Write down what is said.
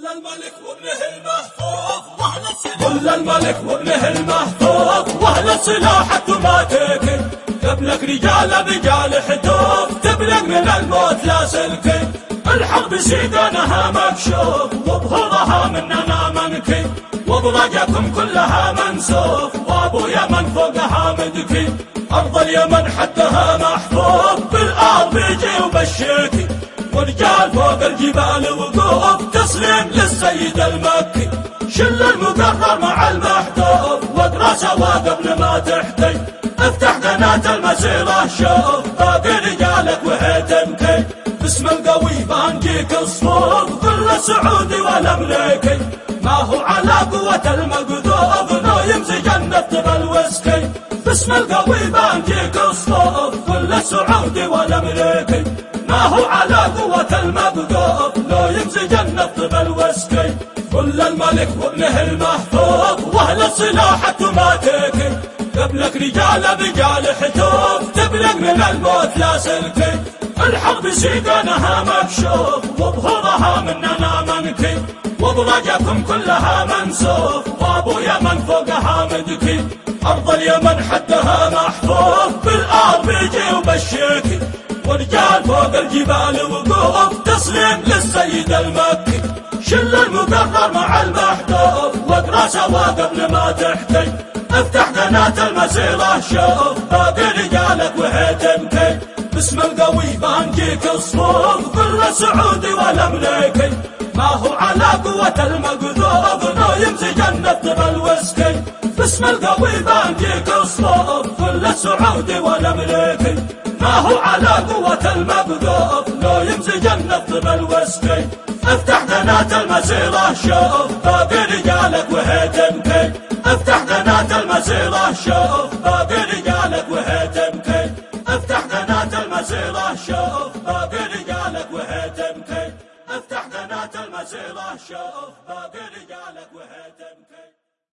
كل الملك وابنه المحفوظ واهل السلاح التماتيكي قبلك رجال بجال حتوف تبلغ من الموت لا سلكي الحرب سيدانها مكشوف وبهضها مننا منكي وبرجكم كلها منسوف وابو يمن فوقها مدكي ارض اليمن حدها محفوظ بالارض بيجي وبالشيكي ورجال فوق الجبال وقوف تسليم للسيد المكي شل المقرر مع المحتوف واقرا سوا قبل ما تحتي افتح قناة المسيرة شوف باقي رجالك وهي تبكي باسم القوي بانجيك الصفوف كل سعودي والامريكي ما هو على قوة المقذوف لو يمزج النفط بالويسكي باسم القوي بانجيك الصفوف كل سعودي والامريكي ما هو على قوة المقذوف لو يمزج النفط بالويسكي كل الملك وابنه المحفوظ واهل السلاح التماتيكي قبلك رجال بجال حتوف تبلغ من الموت لا سلكي الحرب سيدانها مكشوف وبهضها مننا منكي وبرجكم كلها منسوف وابو يمن فوقها مدكي ارض اليمن حدها محفوظ بالارض بيجي وبالشيكي ورجال فوق الجبال وقوف تسليم للسيد المكي شل المقرر مع المحتوف واقرا سوا قبل ما تحتي افتح قناة المسيرة شوف باقي رجالك وهي تبكي باسم القوي بانجيك الصفوف كل سعودي والامريكي ما هو على قوة المقذوف لو يمزج النفط بالويسكي باسم القوي بانجيك الصفوف كل سعودي والامريكي ما هو على قوة المقذوف لو يمزج النفط بالويسكي افتح قناة المسيرة شوف باقي رجالك وهي تبكي افتح قناة المسيرة شوف باقي رجالك وهي تبكي افتح قناة المسيرة شوف باقي رجالك وهي تبكي افتح قناة المسيرة شوف باقي رجالك وهي تبكي